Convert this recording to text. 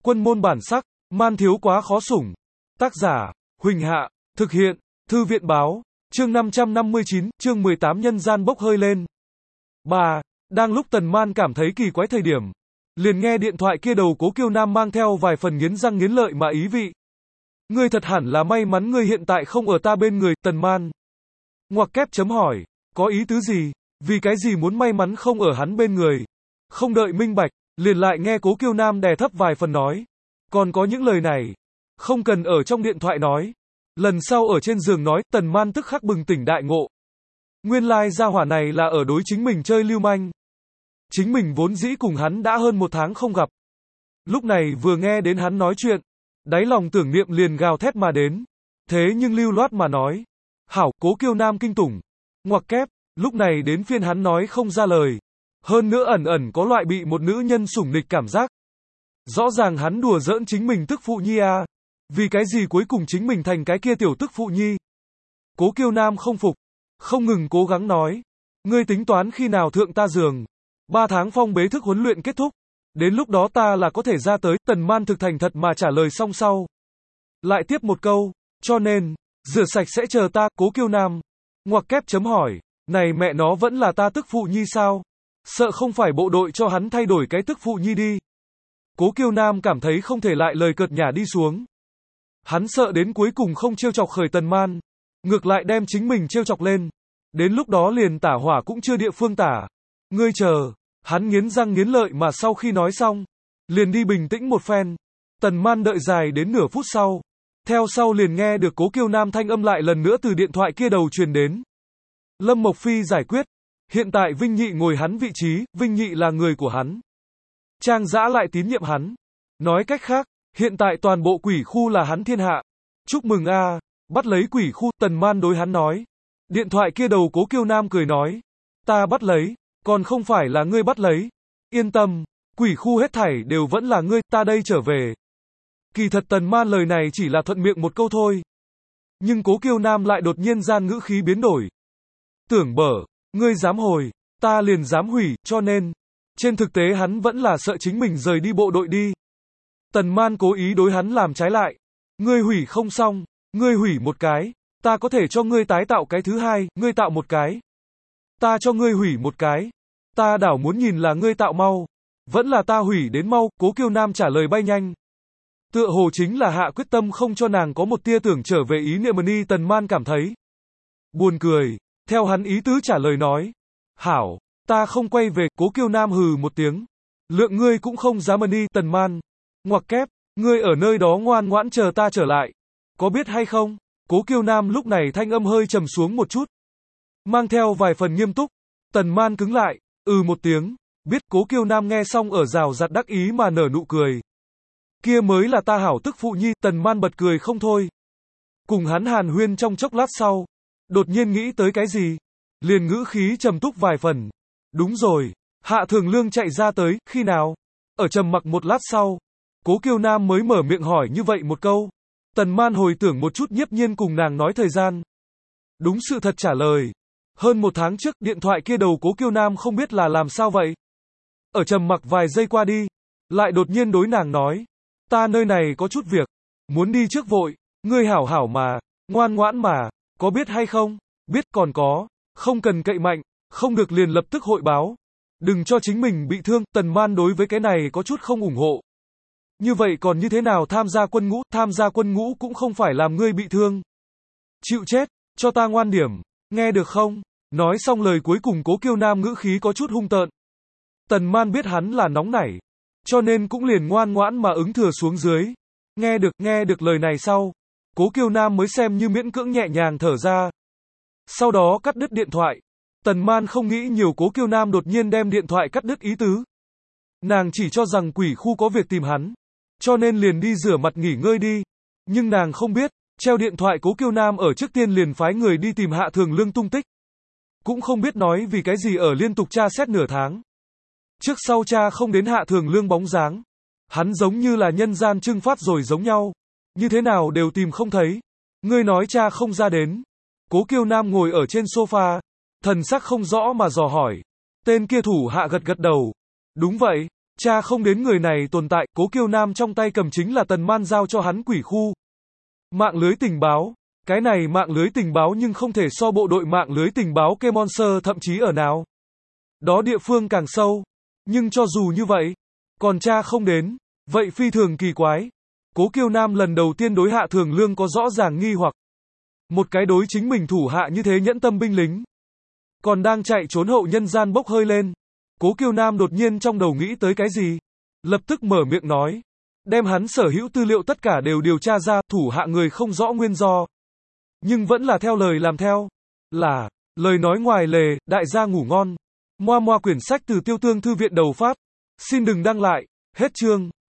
Quân môn bản sắc, man thiếu quá khó sủng. Tác giả, Huỳnh Hạ, thực hiện, Thư viện báo, chương 559, chương 18 nhân gian bốc hơi lên. 3. Đang lúc Tần Man cảm thấy kỳ quái thời điểm, liền nghe điện thoại kia đầu Cố Kiêu Nam mang theo vài phần nghiến răng nghiến lợi mà ý vị. Ngươi thật hẳn là may mắn ngươi hiện tại không ở ta bên người, Tần Man. Ngoặc kép chấm hỏi, có ý tứ gì, vì cái gì muốn may mắn không ở hắn bên người. Không đợi minh bạch, liền lại nghe Cố Kiêu Nam đè thấp vài phần nói. Còn có những lời này, không cần ở trong điện thoại nói. Lần sau ở trên giường nói, Tần Man tức khắc bừng tỉnh đại ngộ. Nguyên lai gia hỏa này là ở đối chính mình chơi lưu manh. Chính mình vốn dĩ cùng hắn đã hơn một tháng không gặp. Lúc này vừa nghe đến hắn nói chuyện, đáy lòng tưởng niệm liền gào thét mà đến. Thế nhưng lưu loát mà nói. Hảo, Cố Kiêu Nam kinh tủng. Ngoặc kép, lúc này đến phiên hắn nói không ra lời. Hơn nữa ẩn ẩn có loại bị một nữ nhân sủng nịch cảm giác. Rõ ràng hắn đùa giỡn chính mình tức phụ nhi à. Vì cái gì cuối cùng chính mình thành cái kia tiểu tức phụ nhi. Cố Kiêu Nam không phục. Không ngừng cố gắng nói. Ngươi tính toán khi nào thượng ta giường. 3 tháng phong bế thức huấn luyện kết thúc. Đến lúc đó ta là có thể ra tới. Tần Man thực thành thật mà trả lời xong sau. Lại tiếp một câu. Cho nên, rửa sạch sẽ chờ ta, Cố Kiêu Nam. Ngoặc kép chấm hỏi. Này mẹ nó vẫn là ta tức phụ nhi sao? Sợ không phải bộ đội cho hắn thay đổi cái tức phụ nhi đi. Cố Kiêu Nam cảm thấy không thể lại lời cợt nhả đi xuống. Hắn sợ đến cuối cùng không trêu chọc khởi Tần Man. Ngược lại đem chính mình trêu chọc lên. Đến lúc đó liền tả hỏa cũng chưa địa phương tả. Ngươi chờ. Hắn nghiến răng nghiến lợi mà sau khi nói xong. Liền đi bình tĩnh một phen. Tần Man đợi dài đến nửa phút sau. Theo sau liền nghe được Cố Kiêu Nam thanh âm lại lần nữa từ điện thoại kia đầu truyền đến. Lâm Mộc Phi giải quyết. Hiện tại Vinh Nhị ngồi hắn vị trí, Vinh Nhị là người của hắn. Trang Dã lại tín nhiệm hắn. Nói cách khác, hiện tại toàn bộ quỷ khu là hắn thiên hạ. Chúc mừng a, bắt lấy quỷ khu, Tần Man đối hắn nói. Điện thoại kia đầu Cố Kiêu Nam cười nói. Ta bắt lấy, còn không phải là ngươi bắt lấy. Yên tâm, quỷ khu hết thảy đều vẫn là ngươi, ta đây trở về. Kỳ thật Tần Man lời này chỉ là thuận miệng một câu thôi. Nhưng Cố Kiêu Nam lại đột nhiên gian ngữ khí biến đổi. Tưởng bở, ngươi dám hồi, ta liền dám hủy, cho nên, trên thực tế hắn vẫn là sợ chính mình rời đi bộ đội đi. Tần Man cố ý đối hắn làm trái lại. Ngươi hủy không xong, ngươi hủy một cái, ta có thể cho ngươi tái tạo cái thứ hai, ngươi tạo một cái. Ta cho ngươi hủy một cái, ta đảo muốn nhìn là ngươi tạo mau, vẫn là ta hủy đến mau, Cố Kiêu Nam trả lời bay nhanh. Tựa hồ chính là hạ quyết tâm không cho nàng có một tia tưởng trở về ý niệm ni. Tần Man cảm thấy buồn cười, theo hắn ý tứ trả lời nói. Hảo, ta không quay về, Cố Kiêu Nam hừ một tiếng. Lượng ngươi cũng không dám ni. Tần Man. Ngoặc kép, ngươi ở nơi đó ngoan ngoãn chờ ta trở lại. Có biết hay không? Cố Kiêu Nam lúc này thanh âm hơi trầm xuống một chút. Mang theo vài phần nghiêm túc. Tần Man cứng lại, một tiếng. Biết. Cố Kiêu Nam nghe xong ở rào rạt đắc ý mà nở nụ cười. Kia mới là ta hảo tức phụ nhi. Tần Man bật cười không thôi. Cùng hắn hàn huyên trong chốc lát sau. Đột nhiên nghĩ tới cái gì? Liền ngữ khí trầm túc vài phần. Đúng rồi, Hạ Thường Lương chạy ra tới, khi nào? Ở trầm mặc một lát sau, Cố Kiêu Nam mới mở miệng hỏi như vậy một câu. Tần Man hồi tưởng một chút nhiếp nhiên cùng nàng nói thời gian. Đúng sự thật trả lời. Hơn một tháng trước, điện thoại kia đầu Cố Kiêu Nam không biết là làm sao vậy. Ở trầm mặc vài giây qua đi, lại đột nhiên đối nàng nói. Ta nơi này có chút việc, muốn đi trước vội, ngươi hảo hảo mà, ngoan ngoãn mà, có biết hay không? Biết còn có, không cần cậy mạnh, không được liền lập tức hội báo. Đừng cho chính mình bị thương. Tần Man đối với cái này có chút không ủng hộ. Như vậy còn như thế nào tham gia quân ngũ cũng không phải làm ngươi bị thương. Chịu chết, cho ta ngoan điểm, nghe được không? Nói xong lời cuối cùng Cố Kiêu Nam ngữ khí có chút hung tợn. Tần Man biết hắn là nóng nảy, cho nên cũng liền ngoan ngoãn mà ứng thừa xuống dưới. Nghe được lời này sau, Cố Kiêu Nam mới xem như miễn cưỡng nhẹ nhàng thở ra. Sau đó cắt đứt điện thoại. Tần Man không nghĩ nhiều. Cố Kiêu Nam đột nhiên đem điện thoại cắt đứt ý tứ. Nàng chỉ cho rằng quỷ khu có việc tìm hắn, cho nên liền đi rửa mặt nghỉ ngơi đi. Nhưng nàng không biết, treo điện thoại Cố Kiêu Nam ở trước tiên liền phái người đi tìm Hạ Thường Lương tung tích. Cũng không biết nói vì cái gì ở liên tục tra xét nửa tháng. Trước sau tra không đến Hạ Thường Lương bóng dáng. Hắn giống như là nhân gian trưng phát rồi giống nhau. Như thế nào đều tìm không thấy. Ngươi nói cha không ra đến. Cố Kiêu Nam ngồi ở trên sofa, thần sắc không rõ mà dò hỏi. Tên kia thủ hạ gật gật đầu. Đúng vậy, Cha không đến người này tồn tại, Cố Kiêu Nam trong tay cầm chính là Tần Man giao cho hắn quỷ khu. Mạng lưới tình báo. Cái này mạng lưới tình báo nhưng không thể so bộ đội mạng lưới tình báo Kemonser thậm chí ở nào. Đó địa phương càng sâu. Nhưng cho dù như vậy, còn cha không đến. Vậy phi thường kỳ quái. Cố Kiêu Nam lần đầu tiên đối Hạ Thường Lương có rõ ràng nghi hoặc. Một cái đối chính mình thủ hạ như thế nhẫn tâm binh lính. Còn đang chạy trốn hậu nhân gian bốc hơi lên. Cố Kiêu Nam đột nhiên trong đầu nghĩ tới cái gì? Lập tức mở miệng nói. Đem hắn sở hữu tư liệu tất cả đều điều tra ra, thủ hạ người không rõ nguyên do. Nhưng vẫn là theo lời làm theo. Là, lời nói ngoài lề, đại gia ngủ ngon. Moa moa quyển sách từ Tiêu Tương Thư viện đầu phát. Xin đừng đăng lại. Hết chương.